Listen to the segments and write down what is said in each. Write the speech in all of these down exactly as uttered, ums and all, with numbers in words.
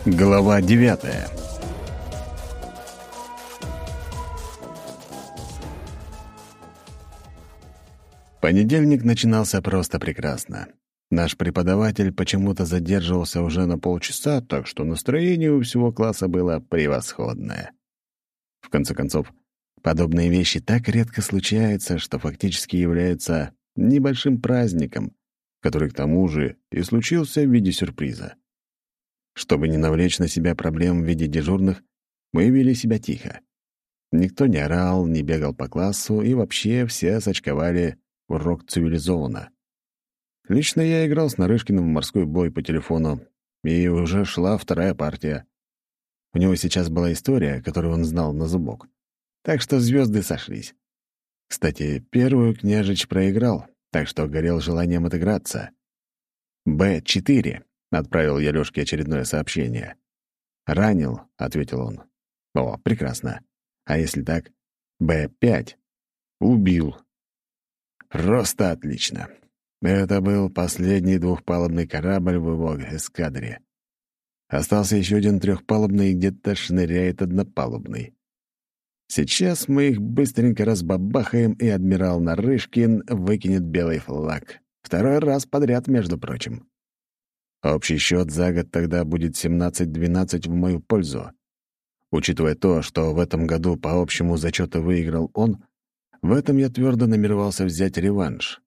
Глава девятая. Понедельник начинался просто прекрасно. Наш преподаватель почему-то задерживался уже на полчаса, так что настроение у всего класса было превосходное. В конце концов, подобные вещи так редко случаются, что фактически являются небольшим праздником, который к тому же и случился в виде сюрприза. Чтобы не навлечь на себя проблем в виде дежурных, мы вели себя тихо. Никто не орал, не бегал по классу, и вообще все сочковали урок цивилизованно. Лично я играл с Нарышкиным в морской бой по телефону, и уже шла вторая партия. У него сейчас была история, которую он знал на зубок. Так что звезды сошлись. Кстати, первую княжич проиграл, так что горел желанием отыграться. Бэ четыре. — отправил я Лёшке очередное сообщение. «Ранил», — ответил он. «О, прекрасно. А если так? Бэ пять. Убил». Просто отлично. Это был последний двухпалубный корабль в его эскадре. Остался еще один трехпалубный и где-то шныряет однопалубный. Сейчас мы их быстренько разбабахаем, и адмирал Нарышкин выкинет белый флаг. Второй раз подряд, между прочим. Общий счет за год тогда будет семнадцать-двенадцать в мою пользу. Учитывая то, что в этом году по общему зачету выиграл он, в этом я твердо намеревался взять реванш.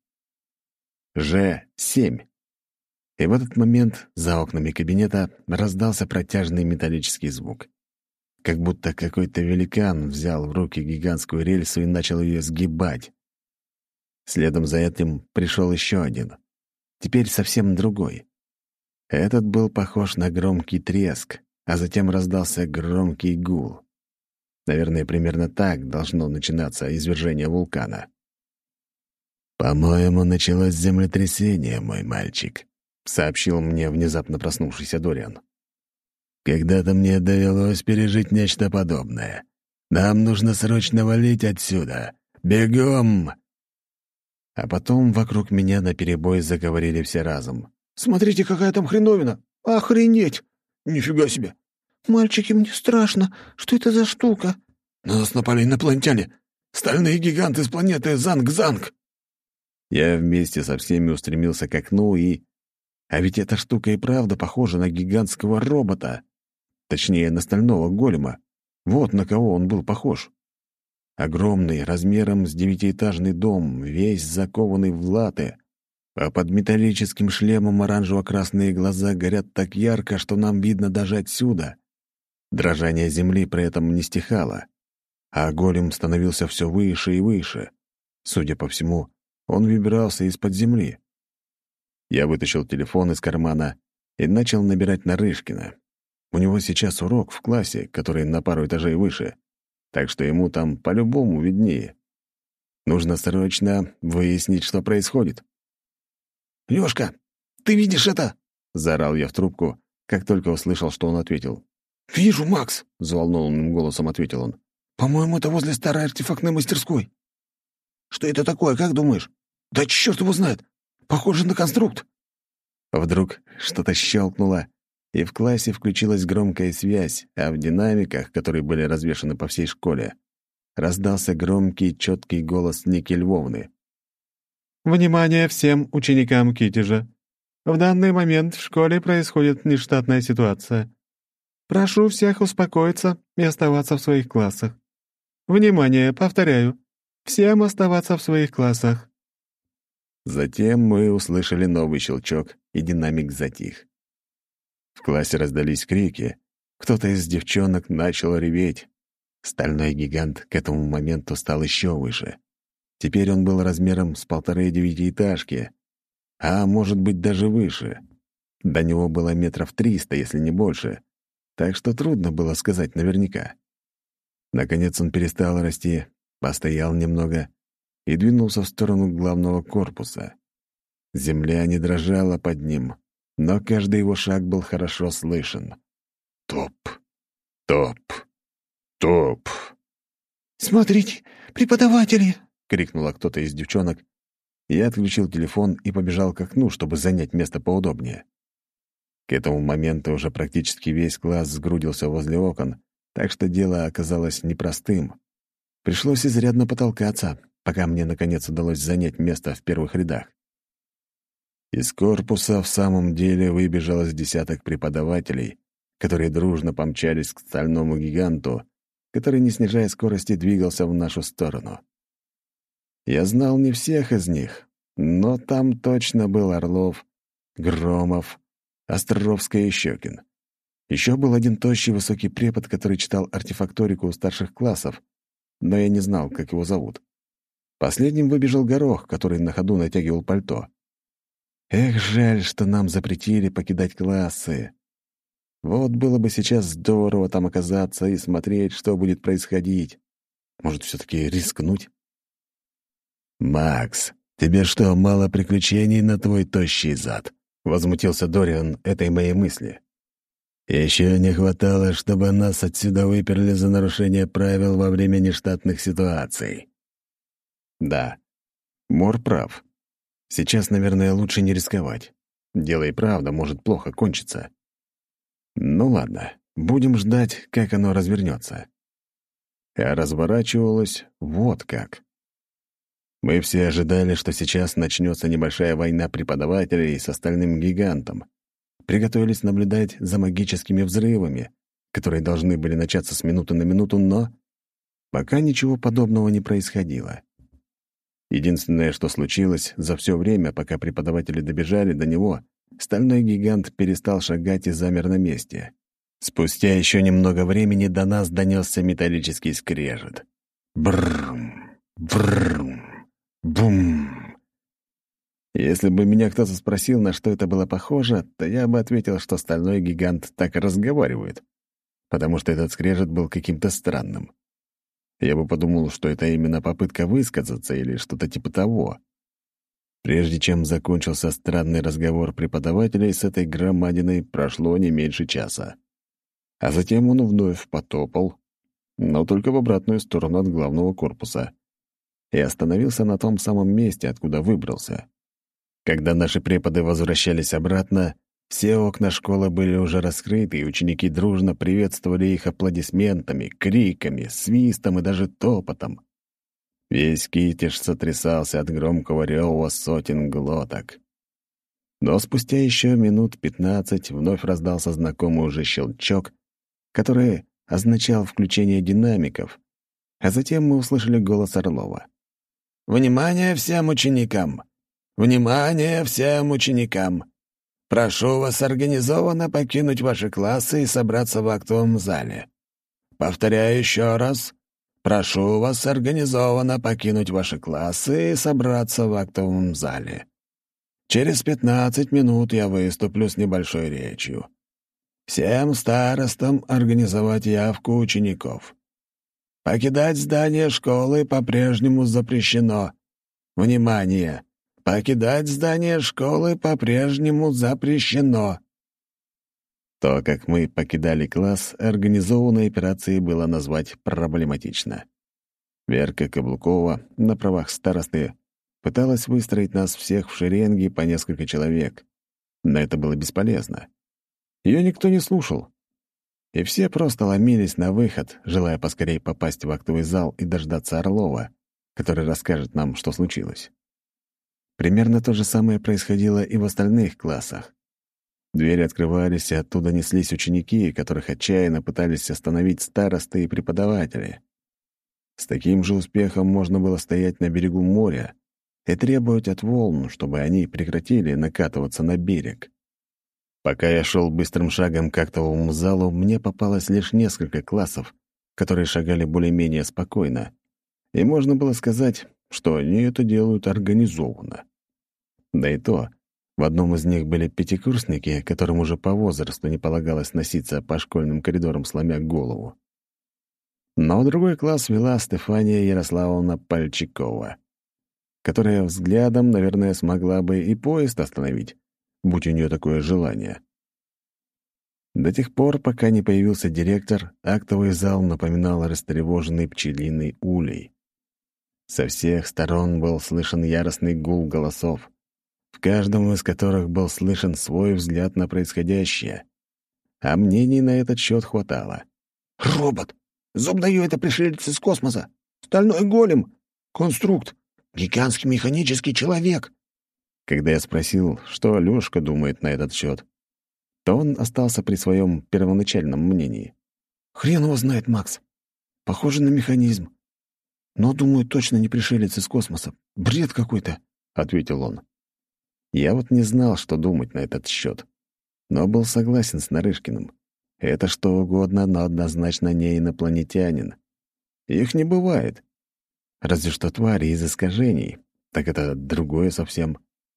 Ж семь. И в этот момент за окнами кабинета раздался протяжный металлический звук. Как будто какой-то великан взял в руки гигантскую рельсу и начал ее сгибать. Следом за этим пришел еще один. Теперь совсем другой. Этот был похож на громкий треск, а затем раздался громкий гул. Наверное, примерно так должно начинаться извержение вулкана. «По-моему, началось землетрясение, мой мальчик», — сообщил мне внезапно проснувшийся Дориан. «Когда-то мне довелось пережить нечто подобное. Нам нужно срочно валить отсюда. Бегом!» А потом вокруг меня наперебой заговорили все разом. «Смотрите, какая там хреновина! Охренеть! Нифига себе! Мальчики, мне страшно! Что это за штука?» «На нас напали инопланетяне! Стальные гиганты с планеты Занг-Занг!» Я вместе со всеми устремился к окну и... А ведь эта штука и правда похожа на гигантского робота. Точнее, на стального голема. Вот на кого он был похож. Огромный, размером с девятиэтажный дом, весь закованный в латы. А под металлическим шлемом оранжево-красные глаза горят так ярко, что нам видно даже отсюда. Дрожание земли при этом не стихало, а голем становился все выше и выше. Судя по всему, он выбирался из-под земли. Я вытащил телефон из кармана и начал набирать Нарышкина. У него сейчас урок в классе, который на пару этажей выше, так что ему там по-любому виднее. Нужно срочно выяснить, что происходит. «Лёшка, ты видишь это?» — заорал я в трубку, как только услышал, что он ответил. «Вижу, Макс», — взволнованным голосом ответил он. «По-моему, это возле старой артефактной мастерской». «Что это такое, как думаешь?» «Да чёрт его знает! Похоже на конструкт». Вдруг что-то щелкнуло, и в классе включилась громкая связь, а в динамиках, которые были развешаны по всей школе, раздался громкий, четкий голос Ники Львовны. «Внимание всем ученикам Китежа! В данный момент в школе происходит нештатная ситуация. Прошу всех успокоиться и оставаться в своих классах. Внимание, повторяю, всем оставаться в своих классах». Затем мы услышали новый щелчок, и динамик затих. В классе раздались крики. Кто-то из девчонок начал реветь. Стальной гигант к этому моменту стал еще выше. Теперь он был размером с полторы девятиэтажки, а может быть даже выше. До него было метров триста, если не больше, так что трудно было сказать наверняка. Наконец он перестал расти, постоял немного и двинулся в сторону главного корпуса. Земля не дрожала под ним, но каждый его шаг был хорошо слышен. Топ, топ, топ. «Смотрите, преподаватели!» — крикнула кто-то из девчонок. Я отключил телефон и побежал к окну, чтобы занять место поудобнее. К этому моменту уже практически весь класс сгрудился возле окон, так что дело оказалось непростым. Пришлось изрядно потолкаться, пока мне, наконец, удалось занять место в первых рядах. Из корпуса в самом деле выбежало с десяток преподавателей, которые дружно помчались к стальному гиганту, который, не снижая скорости, двигался в нашу сторону. Я знал не всех из них, но там точно был Орлов, Громов, Островская и Щекин. Еще был один тощий высокий препод, который читал артефакторику у старших классов, но я не знал, как его зовут. Последним выбежал Горох, который на ходу натягивал пальто. Эх, жаль, что нам запретили покидать классы. Вот было бы сейчас здорово там оказаться и смотреть, что будет происходить. Может, все-таки рискнуть? «Макс, тебе что, мало приключений на твой тощий зад?» — возмутился Дориан этой моей мысли. «Еще не хватало, чтобы нас отсюда выперли за нарушение правил во время нештатных ситуаций». Да, Мор прав. Сейчас, наверное, лучше не рисковать. Дело и правда может плохо кончиться. Ну ладно, будем ждать, как оно развернется. А разворачивалось вот как. Мы все ожидали, что сейчас начнется небольшая война преподавателей с остальным гигантом. Приготовились наблюдать за магическими взрывами, которые должны были начаться с минуты на минуту, но пока ничего подобного не происходило. Единственное, что случилось за все время, пока преподаватели добежали до него, стальной гигант перестал шагать и замер на месте. Спустя еще немного времени до нас донесся металлический скрежет. Брррм, брррм, бум. Если бы меня кто-то спросил, на что это было похоже, то я бы ответил, что стальной гигант так и разговаривает, потому что этот скрежет был каким-то странным. Я бы подумал, что это именно попытка высказаться или что-то типа того. Прежде чем закончился странный разговор преподавателей с этой громадиной, прошло не меньше часа. А затем он вновь потопал, но только в обратную сторону от главного корпуса, и остановился на том самом месте, откуда выбрался. Когда наши преподы возвращались обратно, все окна школы были уже раскрыты, и ученики дружно приветствовали их аплодисментами, криками, свистом и даже топотом. Весь Китеж сотрясался от громкого рева сотен глоток. Но спустя еще минут пятнадцать вновь раздался знакомый уже щелчок, который означал включение динамиков, а затем мы услышали голос Орлова. «Внимание всем ученикам! Внимание всем ученикам! Прошу вас организованно покинуть ваши классы и собраться в актовом зале. Повторяю еще раз. Прошу вас организованно покинуть ваши классы и собраться в актовом зале. Через пятнадцать минут я выступлю с небольшой речью. Всем старостам организовать явку учеников. Покидать здание школы по-прежнему запрещено. Внимание! Покидать здание школы по-прежнему запрещено. То, как мы покидали класс, организованной операцией было назвать проблематично. Верка Каблукова на правах старосты пыталась выстроить нас всех в шеренги по несколько человек, но это было бесполезно. Ее никто не слушал, и все просто ломились на выход, желая поскорее попасть в актовый зал и дождаться Орлова, который расскажет нам, что случилось. Примерно то же самое происходило и в остальных классах. Двери открывались, и оттуда неслись ученики, которых отчаянно пытались остановить старосты и преподаватели. С таким же успехом можно было стоять на берегу моря и требовать от волн, чтобы они прекратили накатываться на берег. Пока я шел быстрым шагом к актовому залу, мне попалось лишь несколько классов, которые шагали более-менее спокойно, и можно было сказать, что они это делают организованно. Да и то, в одном из них были пятикурсники, которым уже по возрасту не полагалось носиться по школьным коридорам, сломя голову. Но другой класс вела Стефания Ярославовна Пальчикова, которая взглядом, наверное, смогла бы и поезд остановить, будь у нее такое желание. До тех пор, пока не появился директор, актовый зал напоминал растревоженный пчелиный улей. Со всех сторон был слышен яростный гул голосов. в каждом из которых был слышен свой взгляд на происходящее. А мнений на этот счет хватало. «Робот! Зубдаю — это пришелец из космоса! Стальной голем! Конструкт! Гигантский механический человек!» Когда я спросил, что Лёшка думает на этот счет, то он остался при своем первоначальном мнении. «Хрен его знает, Макс. Похоже на механизм. Но, думаю, точно не пришелец из космоса. Бред какой-то», — ответил он. Я вот не знал, что думать на этот счет, но был согласен с Нарышкиным. Это что угодно, но однозначно не инопланетянин. Их не бывает. Разве что твари из искажений. Так это другое совсем.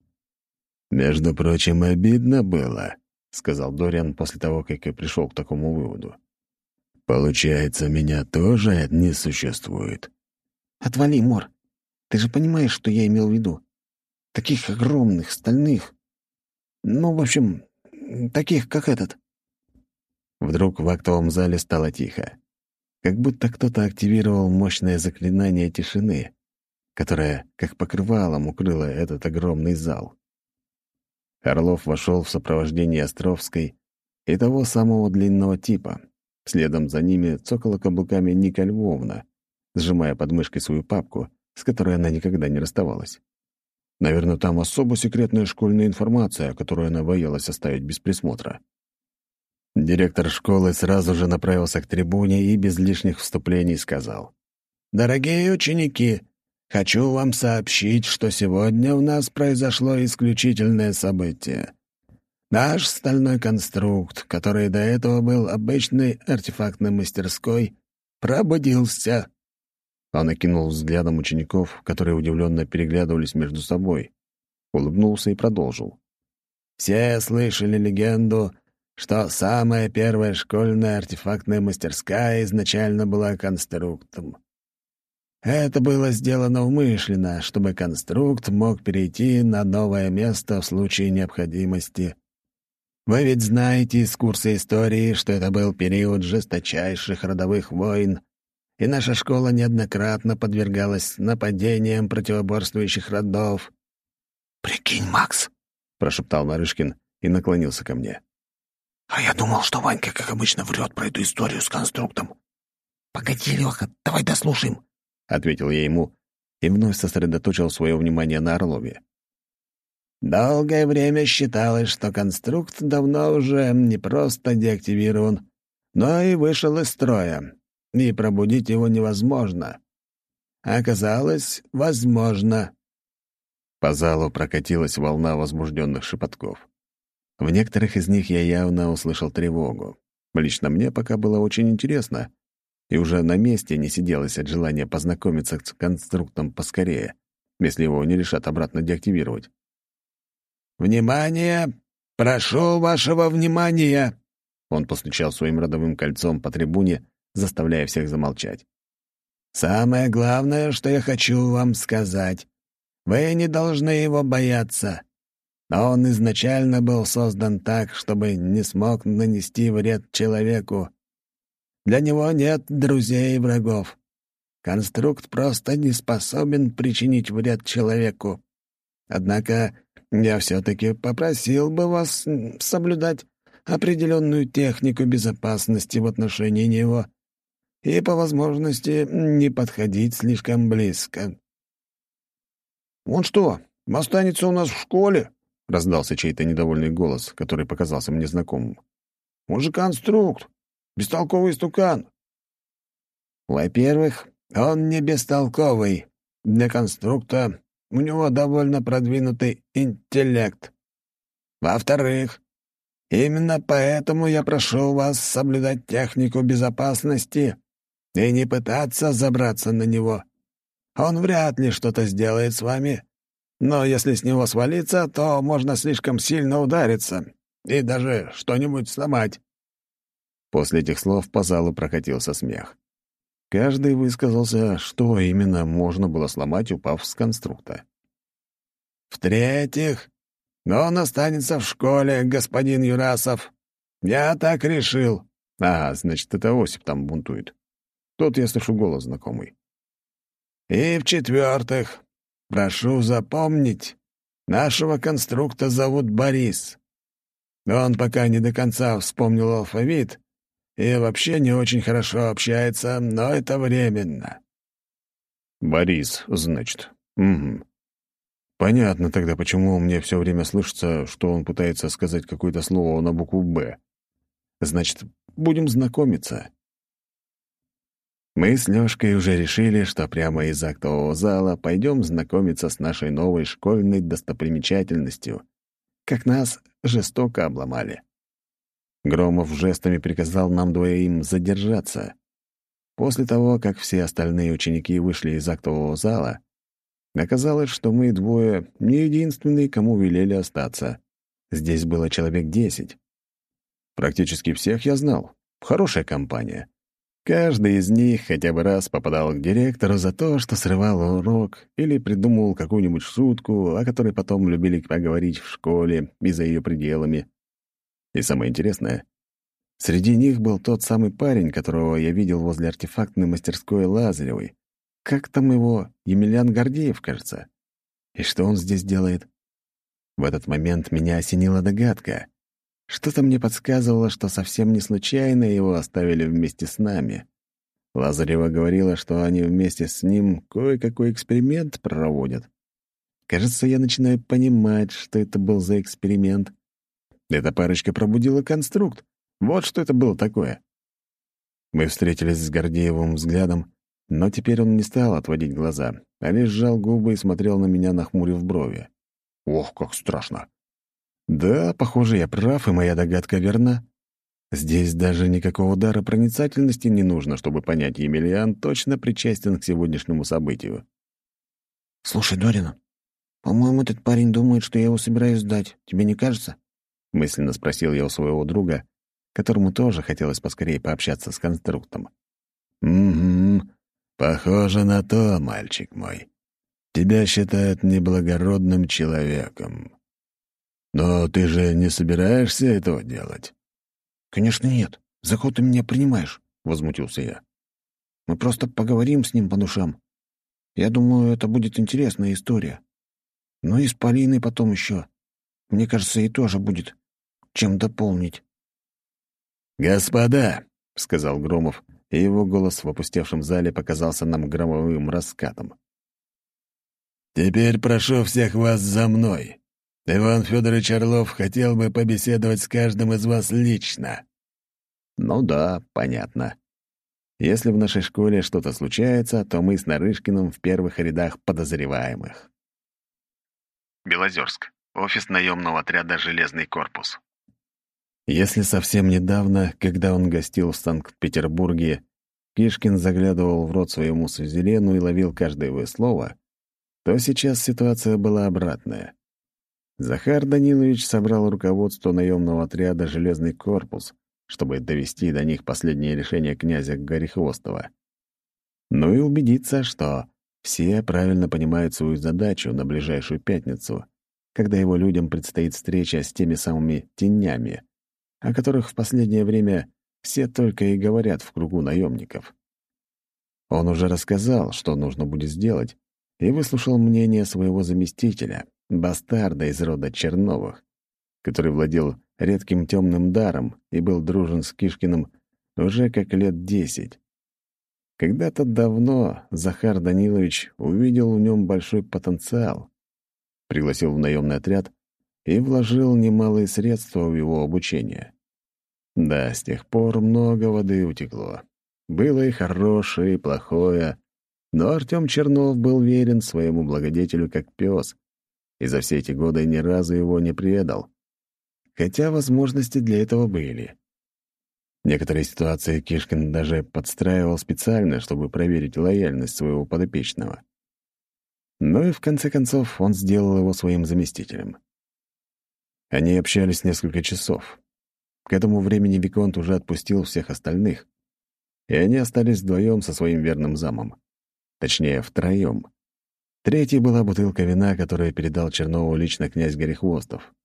«Между прочим, обидно было», — сказал Дориан после того, как я пришел к такому выводу. «Получается, меня тоже не существует». «Отвали, Мор. Ты же понимаешь, что я имел в виду. Таких огромных, стальных. Ну, в общем, таких, как этот». Вдруг в актовом зале стало тихо. Как будто кто-то активировал мощное заклинание тишины, которое, как покрывалом, укрыло этот огромный зал. Орлов вошел в сопровождении Островской и того самого длинного типа. Следом за ними цокала каблуками Ника Львовна, сжимая под мышкой свою папку, с которой она никогда не расставалась. Наверное, там особо секретная школьная информация, которую она боялась оставить без присмотра. Директор школы сразу же направился к трибуне и без лишних вступлений сказал: «Дорогие ученики, хочу вам сообщить, что сегодня у нас произошло исключительное событие. Наш стальной конструкт, который до этого был обычной артефактной мастерской, пробудился». Он окинул взглядом учеников, которые удивленно переглядывались между собой, улыбнулся и продолжил. «Все слышали легенду, что самая первая школьная артефактная мастерская изначально была конструктом. Это было сделано умышленно, чтобы конструкт мог перейти на новое место в случае необходимости. Вы ведь знаете из курса истории, что это был период жесточайших родовых войн, и наша школа неоднократно подвергалась нападениям противоборствующих родов». «Прикинь, Макс», — прошептал Нарышкин и наклонился ко мне. «А я думал, что Ванька, как обычно, врет про эту историю с конструктом». «Погоди, Леха, давай дослушаем», — ответил я ему и вновь сосредоточил свое внимание на Орлове. «Долгое время считалось, что конструкт давно уже не просто деактивирован, но и вышел из строя, и пробудить его невозможно. Оказалось, возможно». По залу прокатилась волна возбужденных шепотков. В некоторых из них я явно услышал тревогу. Лично мне пока было очень интересно, и уже на месте не сиделось от желания познакомиться с конструктом поскорее, если его не решат обратно деактивировать. «Внимание! Прошу вашего внимания!» Он постучал своим родовым кольцом по трибуне, заставляя всех замолчать. «Самое главное, что я хочу вам сказать. Вы не должны его бояться. Он изначально был создан так, чтобы не смог нанести вред человеку. Для него нет друзей и врагов. Конструкт просто не способен причинить вред человеку. Однако я все-таки попросил бы вас соблюдать определенную технику безопасности в отношении него и, по возможности, не подходить слишком близко». «Он что, останется у нас в школе?» — раздался чей-то недовольный голос, который показался мне знакомым. «Он же конструкт, бестолковый стукан». «Во-первых, он не бестолковый. Для конструкта у него довольно продвинутый интеллект. Во-вторых, именно поэтому я прошу вас соблюдать технику безопасности и не пытаться забраться на него. Он вряд ли что-то сделает с вами, но если с него свалиться, то можно слишком сильно удариться и даже что-нибудь сломать». После этих слов по залу прокатился смех. Каждый высказался, что именно можно было сломать, упав с конструкта. «В-третьих, он останется в школе, господин Юрасов. Я так решил». А, значит, это Осип там бунтует. Тут я слышу голос знакомый. «И в-четвертых, прошу запомнить, Нашего конструкта зовут Борис. Он пока не до конца вспомнил алфавит и вообще не очень хорошо общается, но это временно». «Борис, значит. Угу. Понятно тогда, почему мне все время слышится, что он пытается сказать какое-то слово на букву «Б». Значит, будем знакомиться». Мы с Лёшкой уже решили, что прямо из актового зала пойдем знакомиться с нашей новой школьной достопримечательностью, как нас жестоко обломали. Громов жестами приказал нам двоим задержаться. После того, как все остальные ученики вышли из актового зала, оказалось, что мы двое не единственные, кому велели остаться. Здесь было человек десять. Практически всех я знал. Хорошая компания. Каждый из них хотя бы раз попадал к директору за то, что срывал урок или придумывал какую-нибудь шутку, о которой потом любили поговорить в школе и за ее пределами. И самое интересное, среди них был тот самый парень, которого я видел возле артефактной мастерской Лазаревой. Как там его? Емельян Гордеев, кажется. И что он здесь делает? В этот момент меня осенила догадка. Что-то мне подсказывало, что совсем не случайно его оставили вместе с нами. Лазарева говорила, что они вместе с ним кое-какой эксперимент проводят. Кажется, я начинаю понимать, что это был за эксперимент. Эта парочка пробудила конструкт. Вот что это было такое. Мы встретились с Гордеевым взглядом, но теперь он не стал отводить глаза, а лишь сжал губы и смотрел на меня, нахмурив брови. Ох, как страшно! Да, похоже, я прав, и моя догадка верна. Здесь даже никакого дара проницательности не нужно, чтобы понять, Емельян точно причастен к сегодняшнему событию. «Слушай, Дорина, по-моему, этот парень думает, что я его собираюсь сдать. Тебе не кажется?» Мысленно спросил я у своего друга, которому тоже хотелось поскорее пообщаться с конструктом. «Угу, похоже на то, мальчик мой. Тебя считают неблагородным человеком. Но ты же не собираешься этого делать?» «Конечно нет. За кого ты меня принимаешь?» — возмутился я. «Мы просто поговорим с ним по душам. Я думаю, это будет интересная история. Ну и с Полиной потом еще. Мне кажется, ей тоже будет чем дополнить». «Господа!» — сказал Громов, и его голос в опустевшем зале показался нам громовым раскатом. «Теперь прошу всех вас за мной. Иван Федорович Орлов хотел бы побеседовать с каждым из вас лично». Ну да, понятно. Если в нашей школе что-то случается, то мы с Нарышкиным в первых рядах подозреваемых. Белозерск. Офис наемного отряда «Железный корпус». Если совсем недавно, когда он гостил в Санкт-Петербурге, Кишкин заглядывал в рот своему сузерену и ловил каждое его слово, то сейчас ситуация была обратная. Захар Данилович собрал руководство наемного отряда «Железный корпус», чтобы довести до них последнее решение князя Горехвостова. Ну и убедиться, что все правильно понимают свою задачу на ближайшую пятницу, когда его людям предстоит встреча с теми самыми тенями, о которых в последнее время все только и говорят в кругу наемников. Он уже рассказал, что нужно будет сделать, и выслушал мнение своего заместителя, бастарда из рода Черновых, который владел редким темным даром и был дружен с Кишкиным уже как лет десять. Когда-то давно Захар Данилович увидел в нем большой потенциал, пригласил в наемный отряд и вложил немалые средства в его обучение. Да, с тех пор много воды утекло. Было и хорошее, и плохое, но Артем Чернов был верен своему благодетелю как пес, и за все эти годы ни разу его не предал. Хотя возможности для этого были. Некоторые ситуации Кишкин даже подстраивал специально, чтобы проверить лояльность своего подопечного. Ну и в конце концов он сделал его своим заместителем. Они общались несколько часов. К этому времени Виконт уже отпустил всех остальных, и они остались вдвоем со своим верным замом. Точнее, втроем. Третьей была бутылка вина, которую передал Чернову лично князь Горехвостов.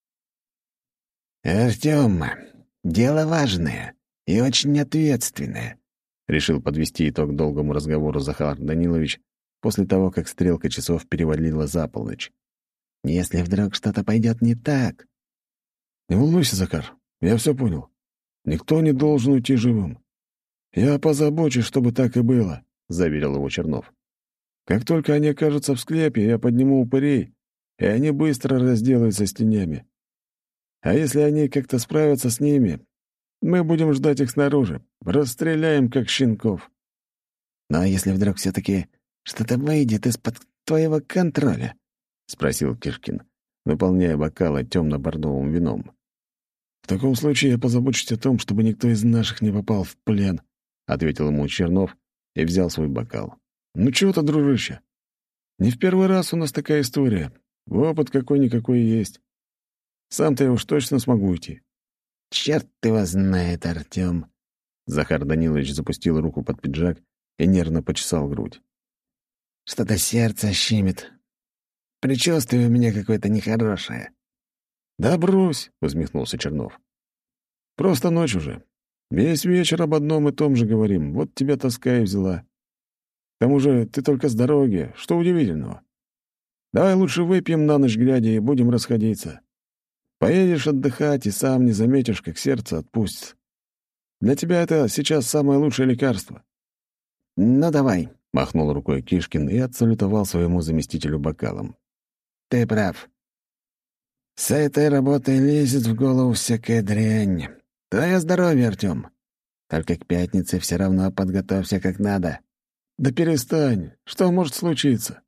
«Артём, дело важное и очень ответственное», — решил подвести итог долгому разговору Захар Данилович после того, как стрелка часов перевалила за полночь. Если вдруг что-то пойдет не так...» «Не волнуйся, Захар, я все понял. Никто не должен уйти живым. Я позабочусь, чтобы так и было», — заверил его Чернов. «Как только они окажутся в склепе, я подниму упырей, и они быстро разделаются с тенями. А если они как-то справятся с ними, мы будем ждать их снаружи, расстреляем, как щенков». «Но если вдруг все-таки что-то выйдет из-под твоего контроля?» — спросил Кишкин, наполняя бокалы темно-бордовым вином. «В таком случае я позабочусь о том, чтобы никто из наших не попал в плен», — ответил ему Чернов и взял свой бокал. «Ну чего ты, дружище? Не в первый раз у нас такая история. Опыт какой-никакой есть. Сам-то я уж точно смогу уйти». «Черт его знает, Артём!» Захар Данилович запустил руку под пиджак и нервно почесал грудь. «Что-то сердце щемит. Предчувствие у меня какое-то нехорошее». «Да брось!» — усмехнулся Чернов. «Просто ночь уже. Весь вечер об одном и том же говорим. Вот тебя тоска и взяла. К тому же ты только с дороги. Что удивительного? Давай лучше выпьем на ночь глядя и будем расходиться. Поедешь отдыхать и сам не заметишь, как сердце отпустится. Для тебя это сейчас самое лучшее лекарство». «Ну, давай», — махнул рукой Кишкин и отсалютовал своему заместителю бокалом. «Ты прав. С этой работой лезет в голову всякая дрянь. Твое здоровье, Артём. Только к пятнице все равно подготовься как надо». «Да перестань. Что может случиться?»